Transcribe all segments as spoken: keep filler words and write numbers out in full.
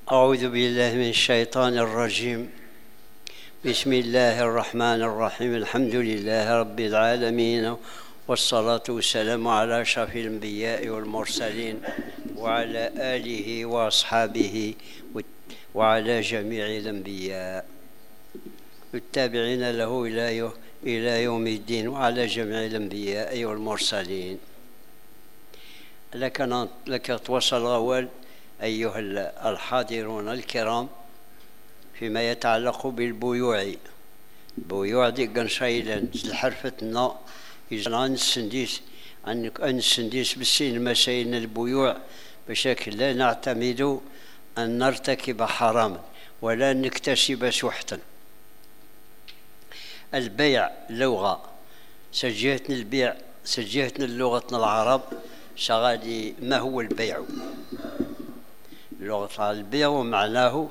أعوذ بالله من الشيطان الرجيم. بسم الله الرحمن الرحيم. الحمد لله رب العالمين، والصلاة والسلام على أشرف الأنبياء والمرسلين وعلى آله وأصحابه وعلى جميع الأنبياء التابعين له إلى يوم الدين وعلى جميع الأنبياء والمرسلين. لك لك توصل غوال أيها الحاضرون الكرام فيما يتعلق بالبيوع. البيوع دي قنشايلا الحرفتنا إذا نسنديس أن نسنديس بالسين مسائل البيوع بشكل لا نعتمد أن نرتكب حراما ولا نكتسب سحتا. البيع لغة سجيتنا البيع سجيتنا لغتنا العرب شغالي. ما هو البيع؟ لغة البيع معناه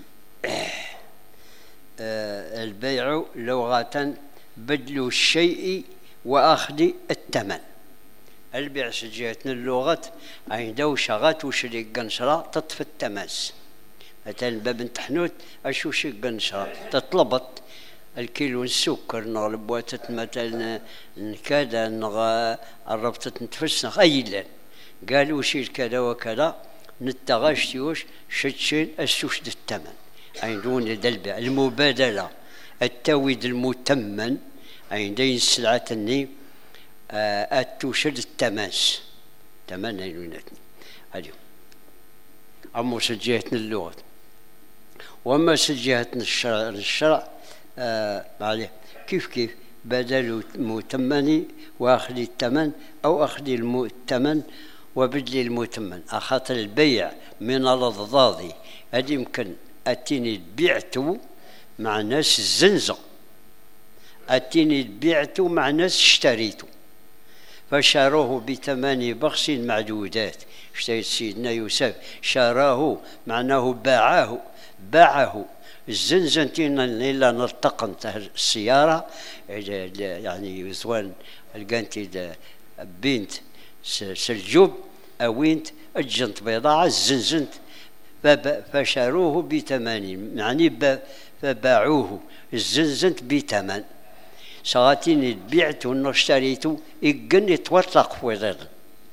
البيع لغة بدل الشيء وأخذ الثمن. البيع سجيتنا اللغة عندو شغات وشري قنشرة تطفي التماس. مثلا باب نتحنوت أشو شي قنشرة تطلبت الكيلو السكر نغلب واتت مثلا كذا نغ الربطة نتفسخ أيلا قالوا شيل كذا وكذا نتغاشتيوش شتشين السوش الثمن. عندون دلبة المبادلة التويد المتمن عندين السلعة الني التوشد التماس تمن عينوناتني هذه أما سجيتنا اللغة. وأما سجيتنا الشرع الشرع آه عليه كيف كيف بدل المتمن وأخذ الثمن أو أخذ الثمن وبدل المتمن. أخاطر البيع من الأضداد هذه يمكن أتيني بعته مع ناس الزنزة، أتيني بعته مع ناس اشتريته فشاروه بثمان بخس معدودات. اشتريت سيدنا يوسف شاراه معناه باعه باعه. الزنزنتين إلا نلتقنت السيارة يعني يزوان القانتي بنت سلجوب أوينت الجنت بيضاء الزنزنت فشاروه بثمانين يعني فباعوه الزنزنت بثمن. ساعتين بعته ونشتريته يقن يتوثق في ذلك.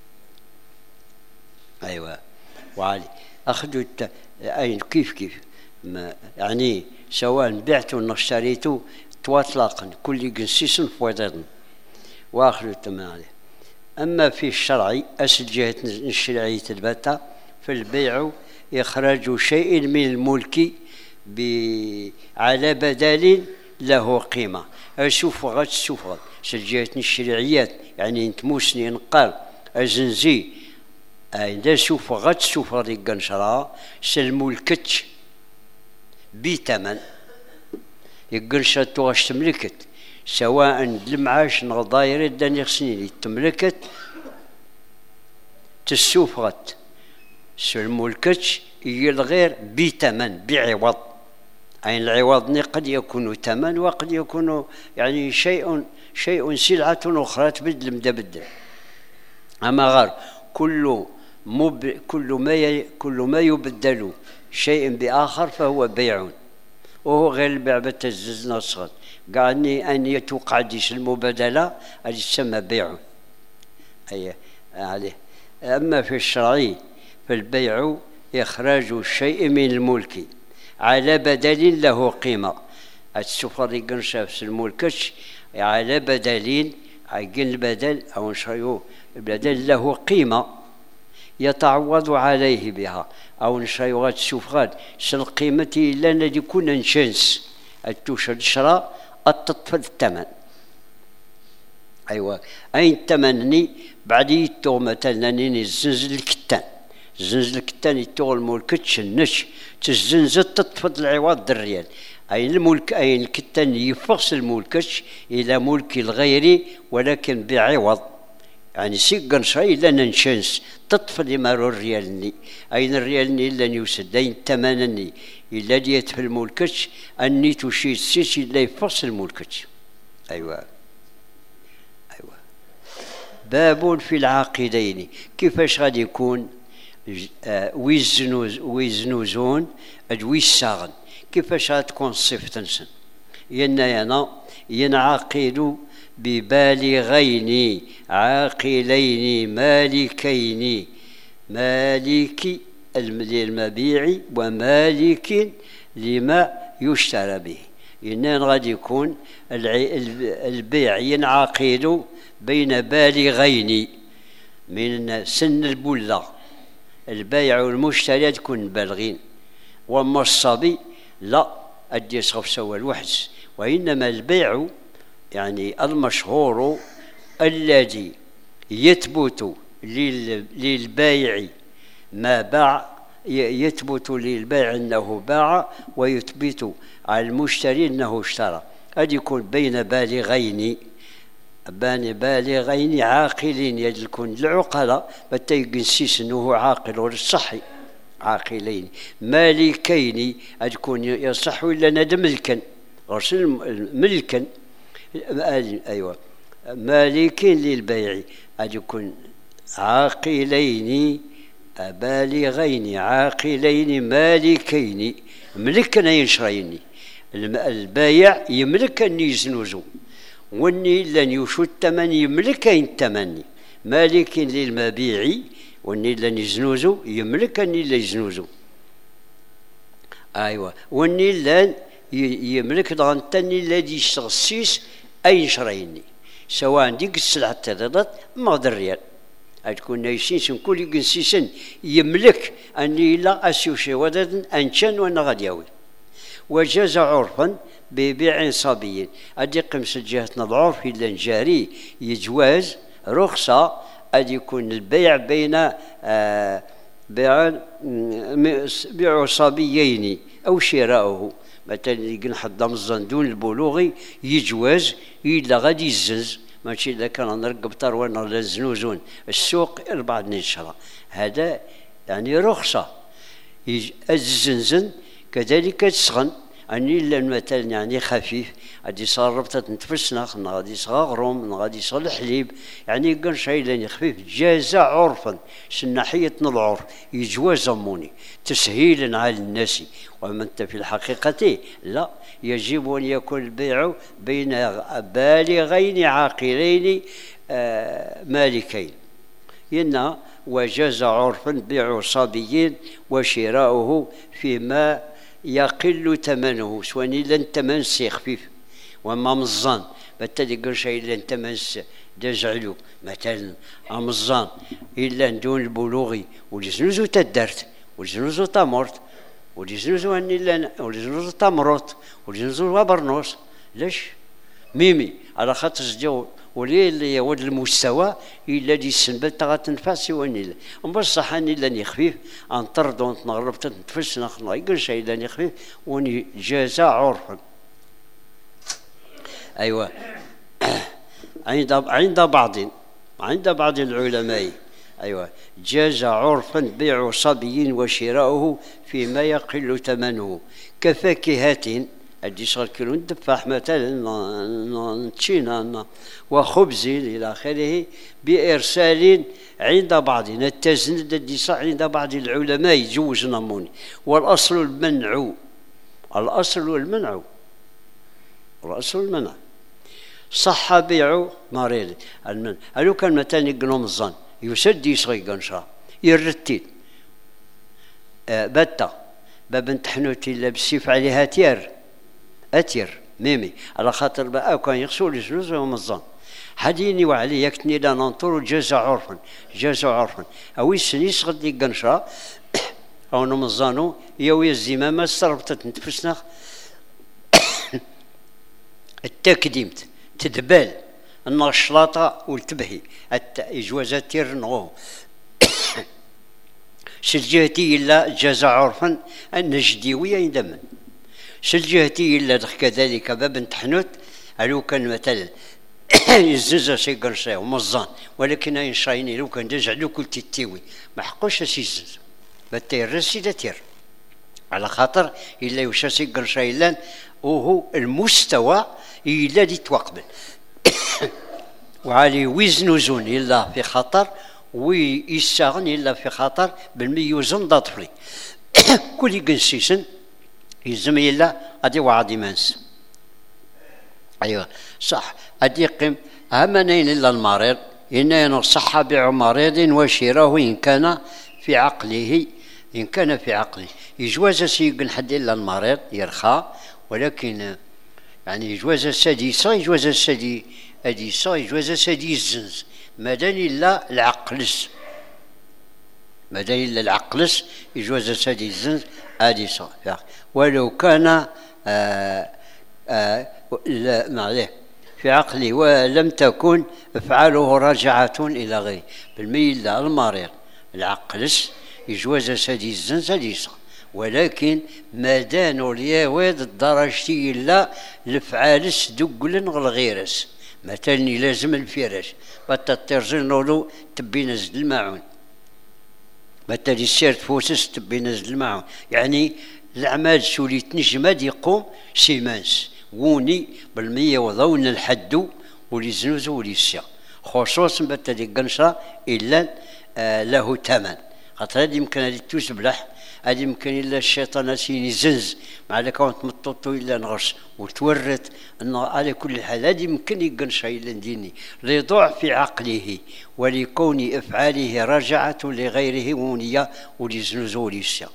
أيوة وعلي أخذوا الت... أين كيف كيف ما يعني سواء بعته ونشتريته توثق كل قنسيس في ذلك وآخذوا الثمن عليه. أما في الشرع أسل جهة الشرعية البتة في البيع إخراج شيء من الملك على بدل له قيمة. أشوف غاد شوف غاد سجيتني الشرعيات يعني نتموسني نقال أزنزي عند شوف غاد شوف غادي قنشرة سلمولكتش بثمن يقنشرة واش تملكت سواء المعاش نغضاير داني سنين تملكت تسوفغت سلمولكتش يلغير بثمن بعوض. أي العوض قد يكون ثمن وقد يكون يعني شيء شيء سلعة أخرى تبدل مدبدل. أما غير كل مب كل ما ي... كل ما يبدل شيء بآخر فهو بيع، وهو غير البيع بالتزز نصغر قالني أن يتوقع ديش المبادلة هذه تسمى بيع. أي عليه. أما في الشرعي فالبيع إخراج الشيء من الملك على بدل له قيمة. السفر يقنشاف في الملكش على بدل عقل البدل أو نشريو البدل له قيمة يتعوض عليه بها أو نشريو غاد السفر شل قيمتي إلا أن يكون نشنس التوشد الشراء التطفل الثمن. أيوة أين الثمنني بعد يتو مثلا الزنزل الكتان زنزل الكتان يتو الملكتش النش تزنزل تطفل العوض الريال. أي الملك أي الكتان يفصل الملكتش إلى ملك الغيري ولكن بعوض يعني سيقن شيء إلا ننشنس تطفل مارو الريالني أين الريالني إلا يوسد أين الثمنني إلا ديت في الملكتش أني تشيد سيس إلا يفصل الملكتش. أيوة أيوة. باب في العاقدين كيفاش غادي يكون ويزنوز ويزنوزون أجويساغن كيفاش غتكون الصفة تنسن ينا ينعقد ببالغين عاقلين مالكين مالك المبيع ومالك لما يشترى به إنن غادي يكون البيع ينعقد بين بالغين من سن البلة البيع والمشتري تكون بالغين وما الصبي لا أدي صف سوى الوحدس وإنما البيع يعني المشهور الذي يثبت للبائع ما باع يثبت للبائع أنه باع ويثبت على المشتري أنه اشترى هذا يكون بين بالغين بين بالغين عاقلين يكون العقلاء بتا يقنسيس أنه عاقل والصحي عاقلين مالكين تكون يصح ولا ند ملكا غسل ملكا أيوة مالكين للبيع تكون عاقلين بالغين عاقلين مالكين ملكنا ينشريني البايع يملك أن يزنوزو واني لن يشو الثمن يملك الثمن مالك للمبيع واني لن يزنوزو يملك اني لا يزنوزو ايوه واني لن يملك ضغنتني الذي يشتغسيس اي شريني سواء ديك السلعه تضاد ما الريال تكون نايسين كل يقنسيسن يملك اني لا اسيوشي ودد انشن وانا غادي ياوي وجاز عرفا ببيع صبي أدي قمس جهتنا العرف إلا جاري يجواز رخصة أدي يكون البيع بين آه بيع بيع صبيين أو شراؤه مثلا يقول حد مزن دون البلوغ يجواز إلا غادي يزنز ماشي إذا كان نرقب طرونا ولا زنوزون السوق أربعة نشرة هذا يعني رخصة الزنزن كذلك تسخن أني لأن مثلا يعني خفيف غادي يصير ربطة تنتفسنخ غادي يصير غروم غادي يصير الحليب يعني كان شيء لاني خفيف جاز عرفا سناحية العرف يجواز أموني تسهيلا على الناس وما أنت في الحقيقة لا يجب أن يكون البيع بين بالغين عاقلين آه مالكين إن وجاز عرفا بيع صبي وشراؤه فيما يقل ثمنه سواء لن تمن سي خفيف وما مزان بالتالي قال شيء لن تمن دجعلو مثلا مزان الا دون البلوغ والجنوزو تدرت والجنوزو تمرت والجنوزو اني لان والجنوزو تمرت والجنوزو وبرنوس ليش ميمي على خاطر جو ولي اللي يود المستوى الا دي السنبل تاع تنفع سوى نيل بصح اني لاني خفيف انطرد ونتنغرب تنتفس نخنا يقول شيء لاني خفيف وني جازا عرفا ايوه عند عند بعض عند بعض العلماء ايوه جاز عرفا بيع صبي وشراؤه فيما يقل ثمنه كفاكهة أدي صار كيلو ندفح مثلا تشينا وخبز إلى آخره بإرسال عند بعضنا التزند أدي صار عند بعض العلماء يجوز نموني والأصل المنع الأصل المنع الأصل المنع صح بيع مريض المنع هلو كان مثلا يقنوم الظن يسد يصغي قنشا يرتين آه بتا باب نتحنوتي إلا بالسيف عليها تير أتير ميمي على خاطر بقى كان يغسل الجلوز وهم الظن حديني وعلي يكتني لا ننطر جاز عرفا جاز عرفا أو السنيس غدي قنشا أو نمزانو يوي الزمامة استربطت نتفسنا التكديمت تدبال النشلاطة والتبهي الجوازات تير نغو سجهتي إلا جاز عرفا النجديوية يندمن سجهتي إلا كذلك باب نتحنوت ألو كان مثلا يزنزا شي قرصي ومزان ولكن أين شايني لو كان دجعلو كل تتيوي ما حقوش يزنزا بتير رسيدة تير على خاطر إلا يوشاسي قرصي لان وهو المستوى إلا دي توقبل وعلي وزن وزون إلا في خطر ويستغني إلا في خطر بالميوزن دا طفلي كل يقنسيسن يزم إلا أدي وعدي منس. أيوة صح أدي قم أمنين إلا المريض إن ينصح بعمريض وشراه إن كان في عقله إن كان في عقله يجوز سيقن حد إلا المريض يرخى، ولكن يعني يجوز السادسة يجوز السادي أديسة يجوز السادي الزنز مادام إلا العقلس مادام إلا العقلس يجوز السادي الزنز أديسة. ولو كان آه آه لا في عقله ولم تكن افعاله راجعة إلى غيره بالميل المريض العقلس يجوز سادي الزنز أديسة، ولكن ما دانوا الياواد الدرجتي إلا الفعالس دقلن غيرس مثلا لازم الفراش بتترجل نولو تبي نزل الماعون مثلا السير تفوسس تبي نزل الماعون، يعني الأعمال سولي تنجمد يقوم سيمانس ووني بالمية وضون الحدو ولي زنوزو ولي السيا خصوصا بتدي قنشرة إلا آه له ثمن خاطر هذه يمكن هذه تسبلح هذه يمكن إلا الشيطان سيني زنز مع ذلك كونت مطوطو إلا نغش وتورت أنه على كل حال هذه يمكن يقنشا إلا نديني لضعف عقله ولكون أفعاله راجعة لغيره ونية ولزنوزو وليسيا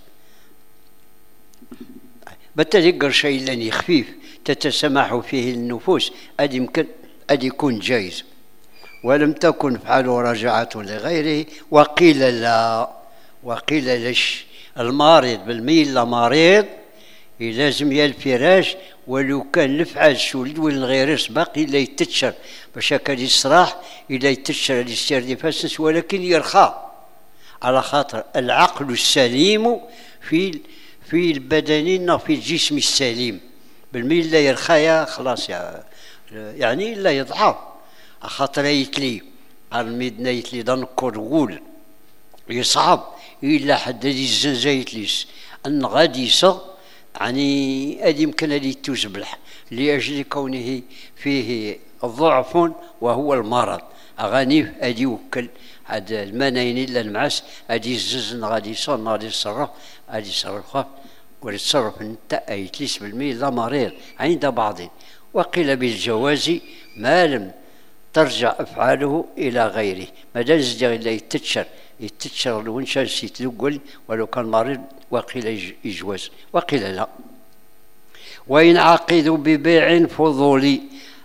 بالتالي قنشا إلا خفيف تتسمح فيه النفوس هذه يمكن هذه يكون جائز. ولم تكن افعاله راجعة لغيره وقيل لا وقيل لش المريض بالميل لا مريض يلازم يا الفراش ولو كان الفعال سولد والغيرس باقي لا يتشر باش هكا يصراح إلا يتشر السير دي فاسس، ولكن يرخى على خاطر العقل السليم في في البدن في الجسم السليم بالميل لا يرخى يا خلاص يا يعني لا يضعف خاطر يتلي الميدنا يتلي دنكر غول يصعب إلا حد هذه الزنزة يتليس أن غادي يصغ يعني هذه يمكن هذه تزبلح لأجل كونه فيه ضعف وهو المرض أغانيه هذه يوكل هذا المناين إلا المعاس هذه الزنزن غادي يصغ غادي يصرف غادي يصرف ويتصرف انت يتليس بالميل لا مريض عند بعض. وقيل بالجواز ما لم ترجع أفعاله إلى غيره ما دام زدغ إلا يتشر يتشر لو نشان سيتلقل ولو كان مريض وقيل يجوز وقيل لا. وإن عقدوا ببيع فضولي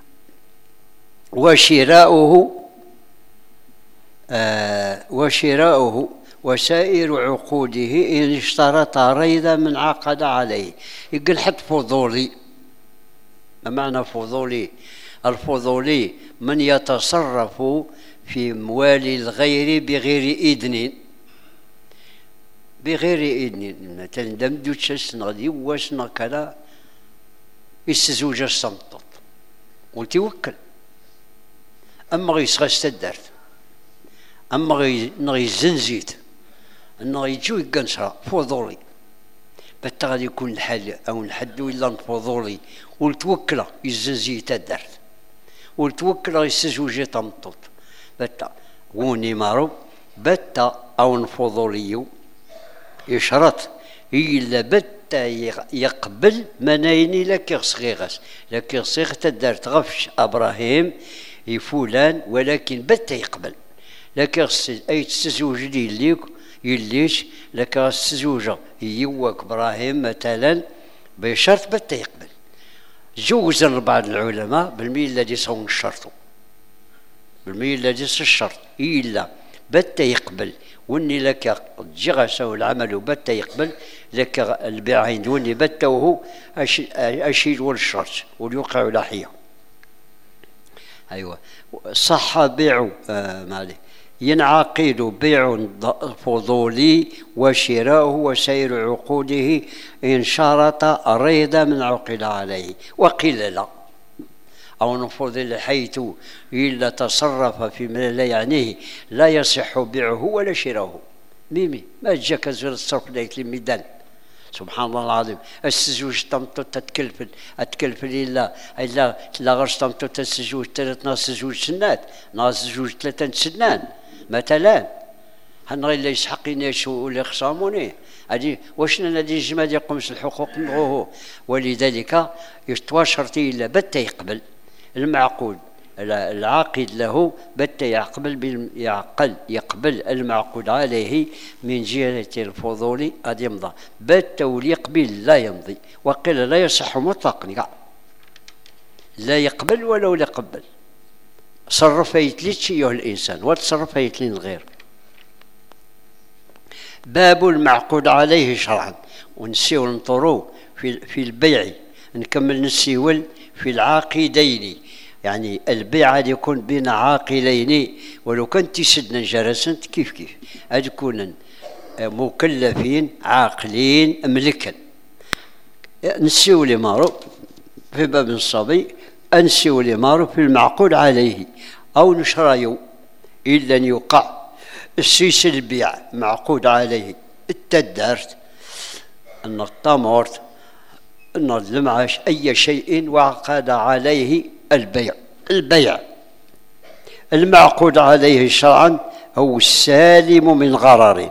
وشراؤه آه وشراؤه وسائر عقوده إن اشترط ريدا من عقد عليه يقول حد فضولي. ما معنى فضولي؟ الفضولي من يتصرف في أموال الغير بغير إذن بغير إذن مثلا دم دوتش غادي واسنا كذا يستزوج الصمطط وتوكل أما غيسغى استدارت أما غي زنزيت أنه يجو يقنصرا فضولي بتا غادي يكون الحال أو نحدو إلا فضولي والتوكل يزنزي تدارت والتوكل يستزوج طمطط بتا وني مارو بتا أو نفضوليو يشرط إلا بتا يقبل منايني لك صغيغس لك صغيغ تدارت غفش إبراهيم يفولان ولكن بتا يقبل لك أي تستزوج لي ليك يليش لك الزوجة يوك إبراهيم مثلا بشرط بتا يقبل. جوز بعض العلماء بالميل الذي صون الشرط بالميل الذي صون الشرط إلا بتا يقبل واني لك جغسه العمل بتا يقبل لك البيع واني بتا وهو أشيل والشرط واليوقع لحيه. أيوة صح بيع آه مالي ينعقد بيع فضولي وشراؤه وسير عقوده إن شرط ريدا من عقد عليه وقيل لا أو نفضل حيث إلا تصرف فيما لا يعنيه لا يصح بيعه ولا شراؤه. ميمي ما جاك زر الصرف ليت الميدان سبحان الله العظيم السجوج تمطط تتكلفل اتكلفل إلا إلا لا غرش تمطط السجوج ثلاث ناس سجوج سنات ناس سجوج ثلاثة سنان مثلا هنغي اللي يسحق يناشو ولا يخصاموني هادي واش نادي الجماد يقومش الحقوق نغوه. ولذلك يتواشرتي الا بت يقبل المعقود العاقد له بت يقبل يعقل يقبل المعقود عليه من جهة الفضول قد يمضى بت وليقبل لا يمضي وقيل لا يصح مطلقا لا يقبل ولو لا يقبل صرف يتليتش ايها الانسان وتصرف يتلين الغير. باب المعقود عليه شرعا ونسيو نطرو في في البيع نكمل نسيول في العاقدين يعني البيع هذا يكون بين عاقلين ولو كنت تسدنا جرسنت كيف كيف هاد يكون مكلفين عاقلين ملكا. نسيو لي مارو في باب الصبي انسيو لي مارو في المعقود عليه او نشريو الا ان يوقع السيس البيع معقود عليه التدارت ان الطمرت ان المعاش اي شيء وعقد عليه البيع. البيع المعقود عليه شرعا هو السالم من غرر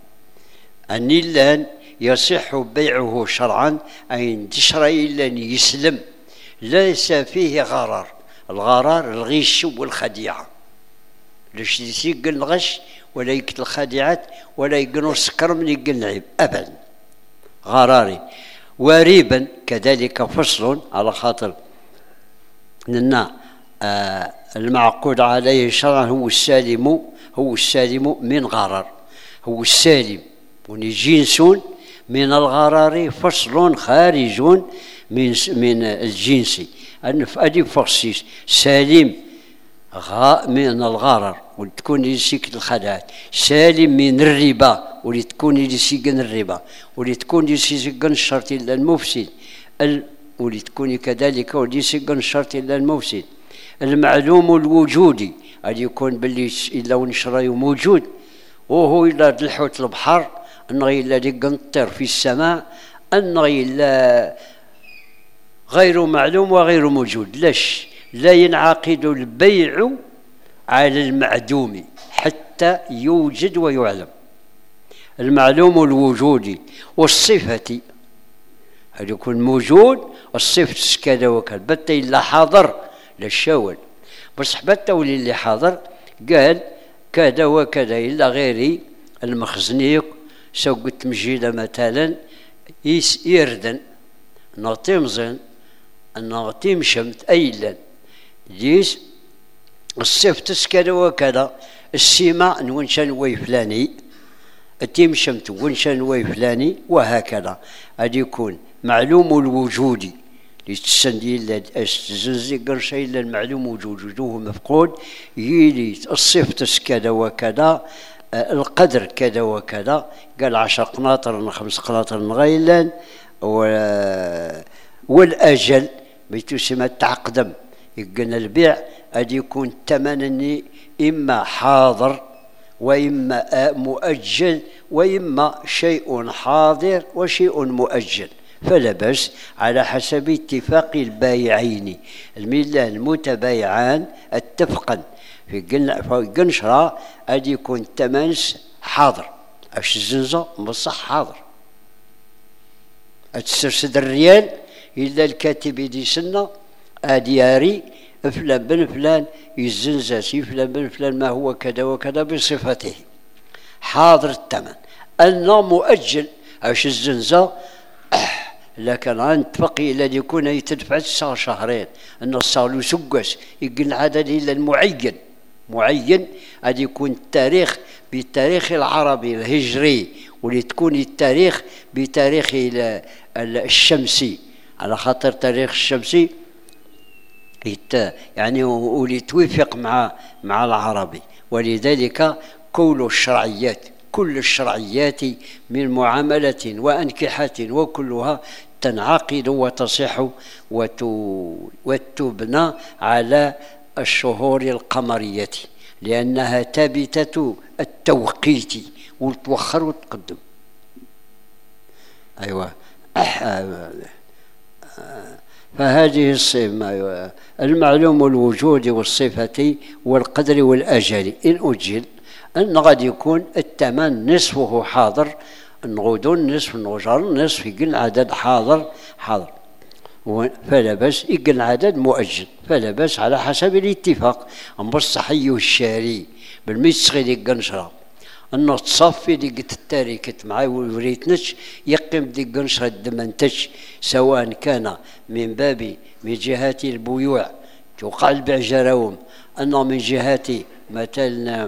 أن إلا يصح بيعه شرعا أي تشري إلا يسلم ليس فيه غرر. الغرر الغش والخديعة ليش يسيق الغش ولا يقتل الخديعات ولا يقنو السكر من يقل العيب أبدا غراري. وريبا كذلك فصل على خاطر لأن آه المعقود عليه شرعا هو السالم هو السالم من غرر هو السالم ونجنس من الغرر فصل خارج من من الجنس أدي فصيص سالم غاء من الغرر وتكون يسيك الخدعات سالم من الربا ولتكون يسيقن الربا ولتكون يسيقن الشرط إلا المفسد ولتكون كذلك وليسقن الشرط إلا المفسد. المعلوم الوجودي أن يكون باللي إلا ونشري موجود وهو إلا الحوت البحر أنه إلا دقن الطير في السماء أنه إلا غير معلوم وغير موجود. ليش لا ينعقد البيع على المعدوم حتى يوجد ويعلم. المعلوم الوجودي والصفة هل يكون موجود الصفة كذا وكذا بت إلا حاضر للشاول بصح بت ولي اللي حاضر قال كذا وكذا إلا غيري المخزنيك سوق التمجيدة مثلا يردن نعطي مزن نعطي مشمت أيلا جيس الصفة كذا وكذا السماء نونشان وي فلاني التيم شمت ونشان وي فلاني وهكذا هذا يكون معلوم الوجود لتسندي الا الزنزي قرشا الا المعلوم وجود وجوه مفقود يلي الصفة كذا وكذا القدر كذا وكذا قال عشر قناطر خمس قناطر غيلا والاجل بتسمى تعقدم يقلنا البيع هذا يكون الثمن اما حاضر واما مؤجل واما شيء حاضر وشيء مؤجل فلا بأس على حسب اتفاق البايعين الميلان المتبايعان اتفقا في قنشرة أدي يكون الثمن حاضر اش الزنزة بصح حاضر اتسرسد الريال إلا الكاتب يدي سنة أدياري فلان بن فلان يزنزاسي فلان بن فلان ما هو كذا وكذا بصفته حاضر الثمن أنه مؤجل اش الزنزة لكن نتفق الى يكون يتدفع الساعة شهرين ان الصالو سقس يقل العدد الى المعين معين هذا يكون التاريخ بالتاريخ العربي الهجري ولتكون التاريخ بتاريخ الشمسي على خاطر تاريخ الشمسي يعني وليتوافق مع مع العربي. ولذلك كل الشرعيات كل الشرعيات من معاملة وأنكحة وكلها تنعقد وتصح وتبنى على الشهور القمرية لأنها ثابتة التوقيت وتوخر وتقدم. أيوة فهذه الصفة أيوة المعلوم الوجود والصفة والقدر والأجل إن أجل أن غادي يكون الثمن نصفه حاضر، الغدون نصف، النجار نصف، يقل العدد حاضر حاضر، فلا بأس، يقل العدد مؤجل، فلا بأس على حسب الاتفاق. بصحي والشاري بالميتسغي ديك قنشرة أنه تصفي ديك التاريكت معاي وريتنش يقيم ديك قنشرة دمنتش، سواء كان من باب من جهة البيوع توقع البيع جراوم، أنه من جهة مثلا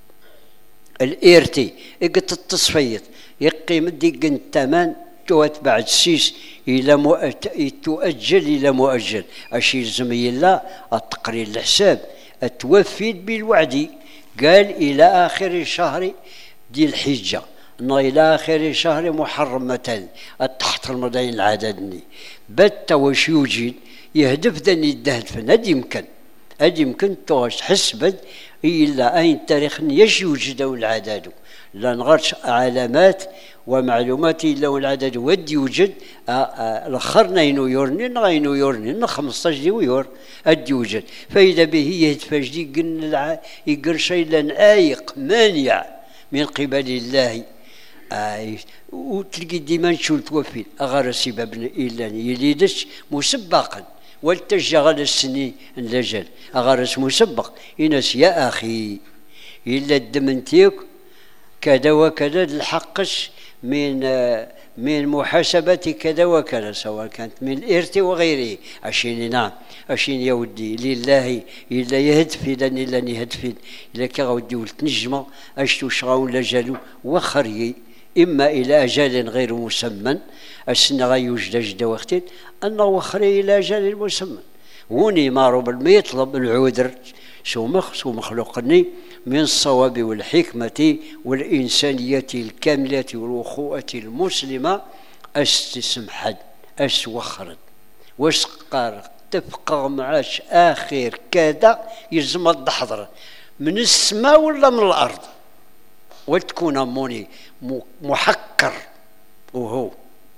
الإيرتي يقت التصفيت يقيم ديك الثمن توات بعد سيس إلى تؤجل إلى مؤجل، أشي الزميل لا التقرير الحساب توفيد بالوعد، قال إلى آخر شهر دي الحجة، أنه إلى آخر شهر محرم مثلا تحت المدين العددني بت وش يوجد يهدف ذني الدهدفن، هذا يمكن هذا يمكن توش حسبت إلا أين تاريخ يش يوجد العدد، لا نغرش علامات ومعلومات إلا العدد ود يوجد الأخرنا ينويورني نغينو يورني خمسطاش دي ويور أد يوجد، فإذا به يهدفاش دي قلنا يقل شيء لن آيق مانع من قبل الله، آه وتلقي ديما نشول توفي أغار سبب إلا يليدش مسبقا والتشغل السني اللجل أغارس مسبق ينس يا أخي إلا الدمنتيك كذا وكذا الحقش من من محاسبة كذا وكذا، سواء كانت من الإرث وغيره. أشين نعم أشين يا ودي لله إلا يهدف إلا إلا يهدف إلا كغودي ولتنجمة أشتو شغاون لجلو وخري إما إلى أجل غير مسمى السنة غيوجد جدا وقت أنه وخري إلى أجل مسمى، وني مارو بالميطلب العذر سو مخ سو مخلوقني من الصواب والحكمة والإنسانية الكاملة والأخوة المسلمة استسمحد أسوخرد وسقار تفقغ معاش آخر كذا يلزم الضحضر من السماء ولا من الأرض، وتكون موني محكر. وهو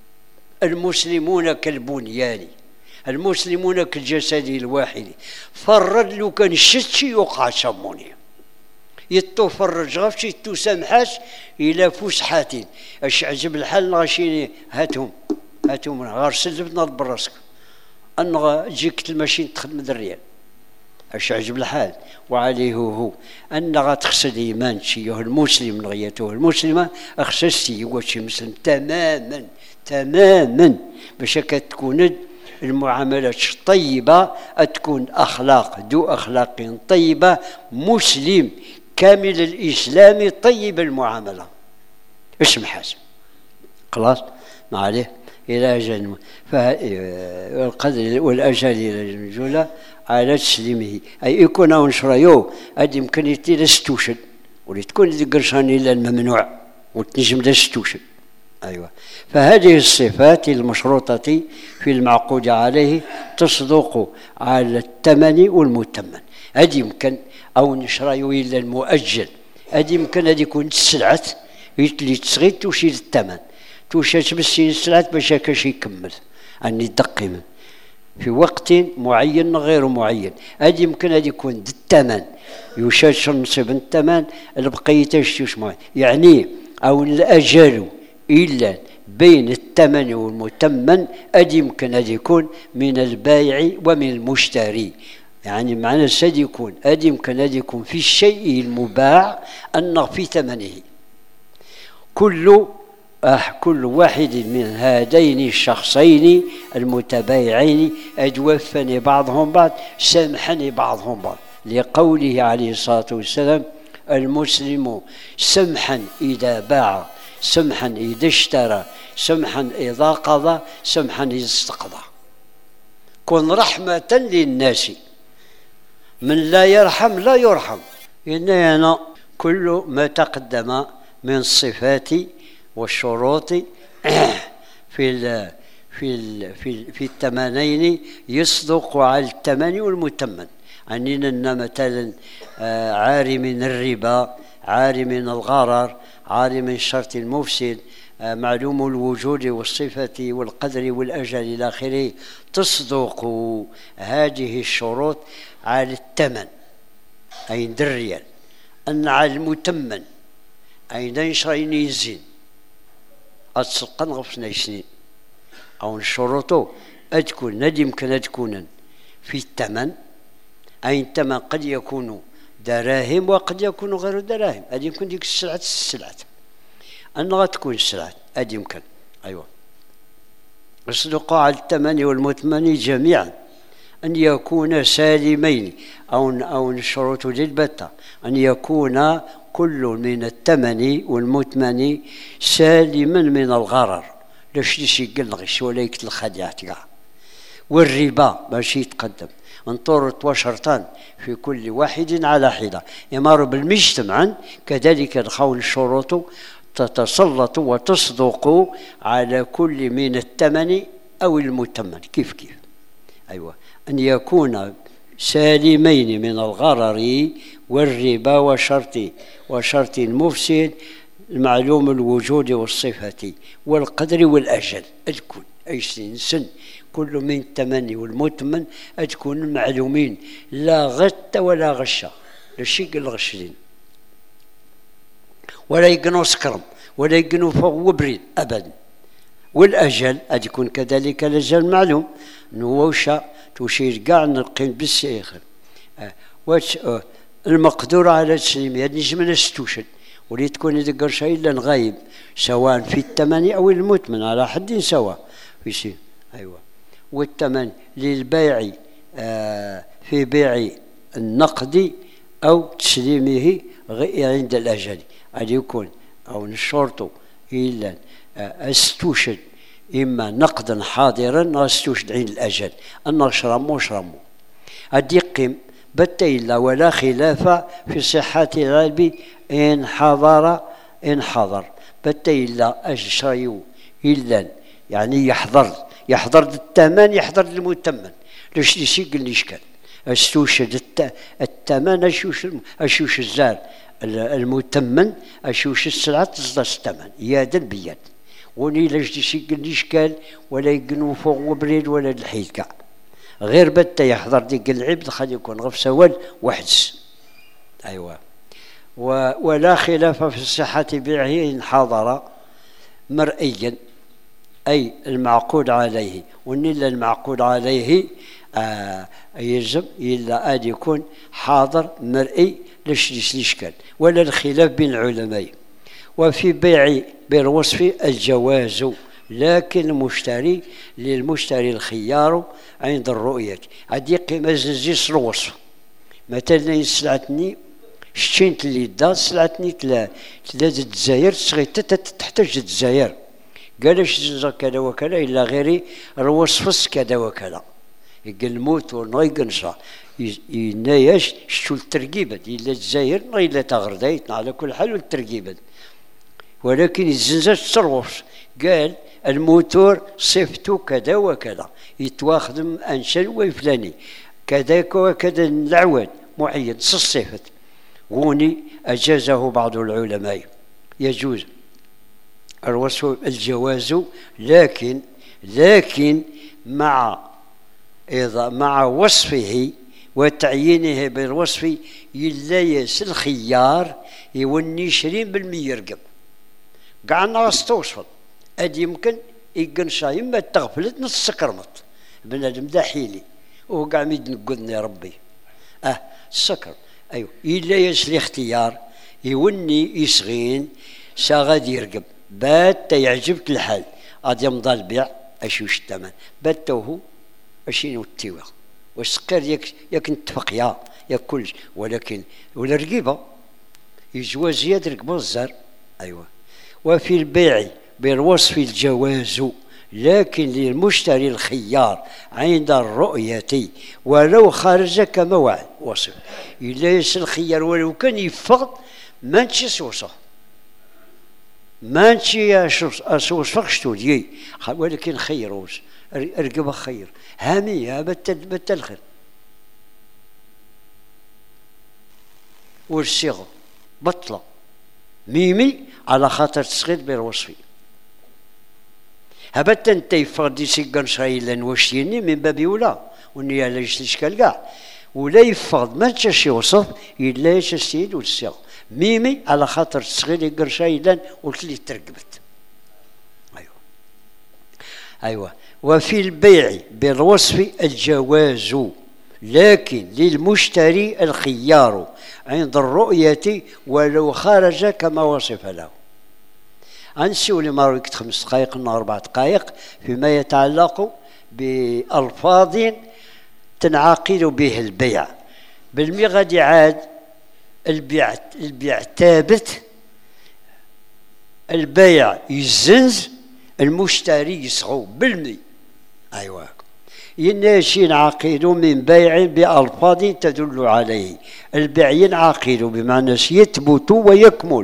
المسلمون كالبنيان، المسلمون كالجسد الواحد، فرد لو كان شتشي يوقع شموني يتو فرج غفشي يتو سامحاش الى فسحاتين اش عجب الحال غاشيني هاتهم هاتهم غار سلفنا براسك ان جيك الماشين تخدم الريال اش عجب الحال. وعليه هو ان غتخسد ايمان شي المسلم نغيته المسلمه اخسستي وشي مسلم تماما تماما باش كتكون المعاملات طيبه، تكون اخلاق ذو اخلاق طيبه، مسلم كامل الاسلام طيب المعامله اسم حاسم خلاص ما عليه الى اجل فالقدر والاجل الى الرجوله على تسليمه اي يكون ونشريو هذه يمكن يتي ستوشد ولي تكون قرشان الى الممنوع وتنجم ستوشد. أيوة، فهذه الصفات المشروطة في المعقود عليه تصدق على الثمن والمتمن، هذه يمكن أو نشريو إلى المؤجل، هذه يمكن هذه يكون السلعة اللي تسغي توشي الثمن توشاش بالسين السلعة باش هكاش يكمل أني دقيم في وقت معين غير معين، هذه يمكن هذه يكون الثمن يشاش نصيب الثمن البقية تشتوش معين، يعني أو الأجل إلا بين الثمن والمتمن أدي يمكن أن يكون من البائع ومن المشتري، يعني معنى سد يكون أدي يمكن أن يكون في الشيء المباع أنه في ثمنه. كل أح كل واحد من هذين الشخصين المتبايعين أجوفني بعضهم بعض سامحني بعضهم بعض، لقوله عليه الصلاة والسلام المسلم سمحا إذا باع سمحا إذا اشترى سمحا إذا قضى سمحا إذا استقضى. كن رحمة للناس، من لا يرحم لا يرحم. إننا كل ما تقدم من الصفات والشروط في ال في ال في, في الثمنين يصدق على الثمن والمتمن. عنينا مثلا عاري من الربا، عاري من الغرر، عاري من الشرط المفسد، معلوم الوجود والصفة والقدر والأجل إلى آخره، تصدق هذه الشروط على الثمن أي الريال أن على المتمن أين يشرين يزين أتسقن غفنا سنين أو الشروط أتكون ندي يمكن تكون في الثمن أي الثمن قد يكون دراهم وقد يكون غير دراهم. هذه يمكن ديك السلعة السلعة أنها تكون السلعة هذه يمكن أيوة. يصدق على الثمن والمثمن جميعا أن يكون سالمين أو أو الشروط للبتة أن يكون كل من الثمن والمثمن سالما من الغرر لاش يشيق الغش ولا يكتل الخديعة كاع والربا ماشي يتقدم انطرت وشرطان في كل واحد على حدة يمر بالمجتمع كذلك الخول الشروط تتسلط وتصدق على كل من الثمن أو المثمن كيف كيف أيوة أن يكون سالمين من الغرر والربا وشرط وشرط المفسد المعلوم الوجود والصفة والقدر والأجل تكون أي سن سن كل من الثمن والمثمن تكون معلومين لا غت ولا غشة لا شيء الغشين ولا يقنوا سكرم ولا يقنوا فوق وبريد أبدا. والأجل أن يكون كذلك الأجل معلوم نوشا تشير كاع نقيم بالسيخ أه. أه. المقدور على تسليم هذا نجم نستوشد ولي تكون يذكر شيء إلا نغايب سواء في الثمن أو المثمن على حد سواء في شيء أيوة. والثمن للبيع آه في بيع النقد أو تسليمه عند الأجل أن يكون أو الشرط إلا آه استوشد إما نقدا حاضرا أو استوشد عند الأجل أن نشرمو شرمو أديقم بالتيلا ولا خلاف في صحة الغالب إن حضر إن حضر بالتيلا أشريو إلا يعني يحضر يحضر الثمن يحضر المثمن ليش يسيق الإشكال استوشد الثمن أشوش أشوش الزار المثمن أشوش السلعة تصدر الثمن يدا بيد وني ليش يسيق الإشكال ولا يقنوا فوق وبريد ولا الحيل كاع غير بتا يحضر ديك العبد خلي يكون غير سوال وحدس أيوة. ولا خلاف في صحة بيعه إن حضر مرئيا أي المعقود عليه ونلا المعقود عليه آه يلزم إلا أن يكون حاضر مرئي ليش الإشكال ولا الخلاف بين العلماء. وفي بيع بالوصف الجواز لكن المشتري للمشتري الخيار عند الرؤية هذه قيمة زيس الوصف مثلا سلعتني شتينت اللي دا سلعتني تلا ثلاثة الجزائر تحتاج الجزائر قالش كذا وكذا إلا غيري الوصف كذا وكذا يقول الموت ونغيقنشا ينايش شتو الترقيبة إلا الجزائر إلا تغردايتنا على كل حال الترقيبة ولكن الزنزاج تصرف قال الموتور صفته كذا وكذا يتواخدم أنشل وفلاني كذا وكذا العواد معين صفة غوني أجازه بعض العلماء يجوز الوصف الجواز لكن لكن مع إذا مع وصفه وتعيينه بالوصف يلايس الخيار يوني عشرين بالمية يرقب قاع ناس توصل أدي يمكن يقن شاي ما تغفلت نص كرمط بنادم دا حيلي وقاع ميد نقولنا يا ربي اه السكر ايوه الا يس الاختيار يوني يصغين سا غادي يرقب بات يعجبك الحال غادي يمضى البيع اشوش الثمن بات هو اشينو التيوه والسكر ياك ياك نتفق يا ياك كلش ولكن ولا رقيبه يجوا زياد ركبوا الزر ايوه. وفي البيع بالوصف الجواز لكن للمشتري الخيار عند الرؤية ولو خرج كما وعد وصف إلا يس الخيار ولو كان يفض ما نتشي وصف ما نتشي وصفك شتودي ولكن خيروش ارقب خير هامية بتل الخير والصيغة بطلة ميمي على خاطر تسغيد بالوصفي هبت انت يفردي سيقن شايلا وشيني من بابي ولا وني على الاشكال كاع ولا يفرض ما تشي وصف الا يش السيد والسيغ ميمي على خاطر الصغير قرشايلا قلت لي ترقبت. أيوة أيوة وفي البيع بالوصف الجواز، لكن للمشتري الخيار عند الرؤية ولو خرج كما وصف له. غنسيو لي ما خمس دقائق ولا أربع دقائق فيما يتعلق بألفاظ تنعقد به البيع. بالمي غادي عاد البيع البيع ثابت، البيع يزنز، المشتري يصغو بالمي. أيوا يناش ينعقد من بيع بألفاظ تدل عليه. البيع ينعقد بمعنى يثبت ويكمل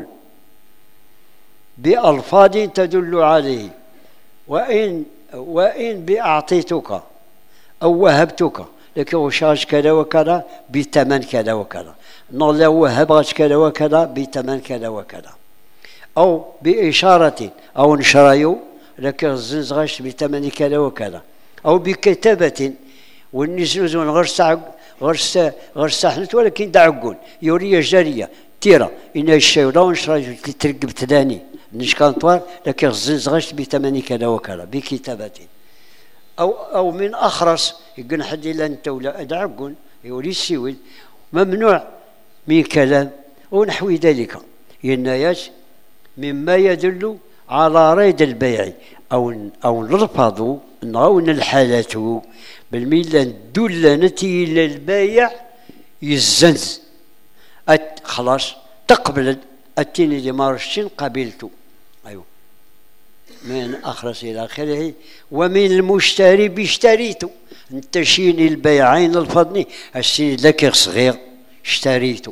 بألفاظ تدل عليه. وإن وإن بأعطيتك أو وهبتك لك وشاش كذا وكذا بثمن كذا وكذا، نلا وهبت كذا وكذا بثمن كذا وكذا، أو بإشارة أو نشريو لك الزنزغش بثمن كذا وكذا، أو بكتابة والنزوزون غير سع غير غير سحنت ولكن دعقون يوري جارية تيرا إن الشيء ولا ونشري ترقب تداني نشكانطوار لكن الزنزغش بثمن كذا وكذا بكتابة، أو أو من أخرس يقول حد إلا أنت ولا أدعقون يوري السويل ممنوع من كلام ونحو ذلك. ينايات مما يدل على ريد البيع أو أو نرفض أو نلحالته بالميلا ندل نتي إلى البايع يزنز خلاص تقبل التيني اللي مارشين قبلته. أيوه من أخرس إلى آخره. ومن المشتري باشتريته انت شيني البيعين الفضني السين لك صغير اشتريته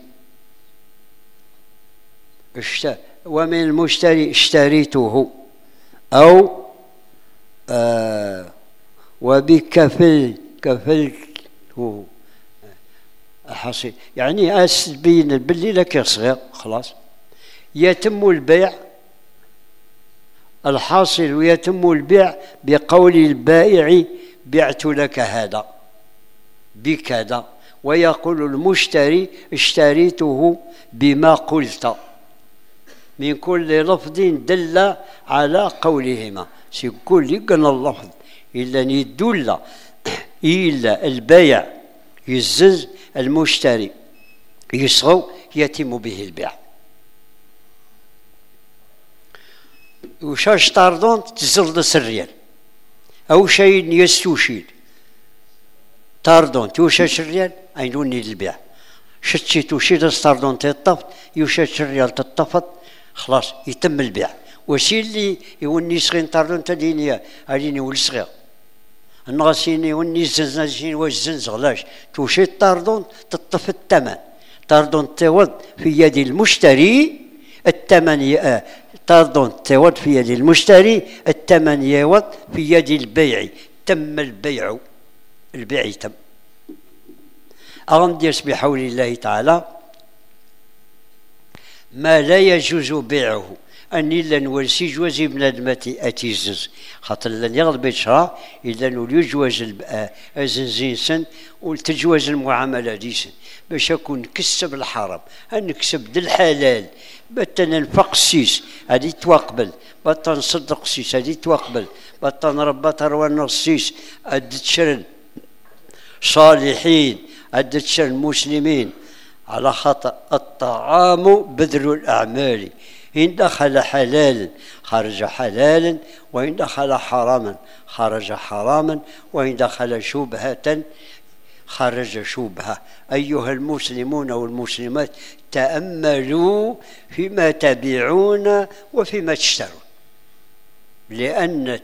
اشت... ومن المشتري اشتريته أو آه وبكفل كفلته حصيل يعني أسبين باللي لك صغير خلاص يتم البيع الحاصل ويتم البيع بقول البائع بعت لك هذا بكذا، ويقول المشتري اشتريته بما قلت من كل لفظ دل على قولهما. سيقول قلنا اللفظ إلا يدل إلا البيع يزز المشتري يصغو يتم به البيع. وشاش طاردون تزلد الريال أو شيء يستوشيل طاردون توشاش الريال أينوني للبيع شتشي توشيل طاردون تطفت يوشاش الريال تطفت خلاص يتم البيع. وشي اللي يوني صغير طاردون تديني أريني والصغير النغسيني يوني زنزين والزنز غلاش توشي طاردون تطفت الثمن طاردون تود في يد المشتري الثمن ي... طاردون تود في يد المشتري الثمن يود في يد البيع. تم البيع البيع تم. أغنديس بحول الله تعالى ما لا يجوز بيعه أن إلا نولسي جواز بنادمة أتيزز خاطر لن يغلب يشرى إلا نولي جواز الزنزين سن وتجواز المعاملة ديسن باش أكون نكسب الحرام نكسب د الحلال بتا ننفق السيس هذه تواقبل بتا نصدق السيس هذه تواقبل بتا نربى تروى السيس أد تشرن صالحين أد تشرن مسلمين على خطأ الطعام بذل الأعمال إن دخل حلالا خرج حلالا وإن دخل حراما خرج حراما وإن دخل شبهة خرج شبهة. أيها المسلمون والمسلمات تأملوا فيما تبيعون وفيما تشترون لأن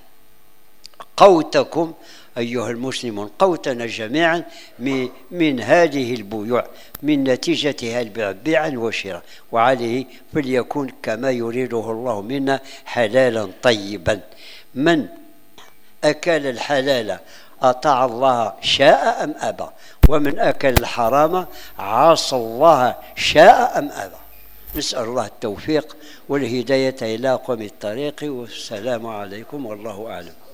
قوتكم أيها المسلمون قوتنا جميعا من هذه البيوع من نتيجتها البيع بيعا وشراء وعليه فليكون كما يريده الله منا حلالا طيبا. من أكل الحلال أطاع الله شاء أم أبى ومن أكل الحرام عاصى الله شاء أم أبى. نسأل الله التوفيق والهداية إلى قوم الطريق والسلام عليكم والله أعلم.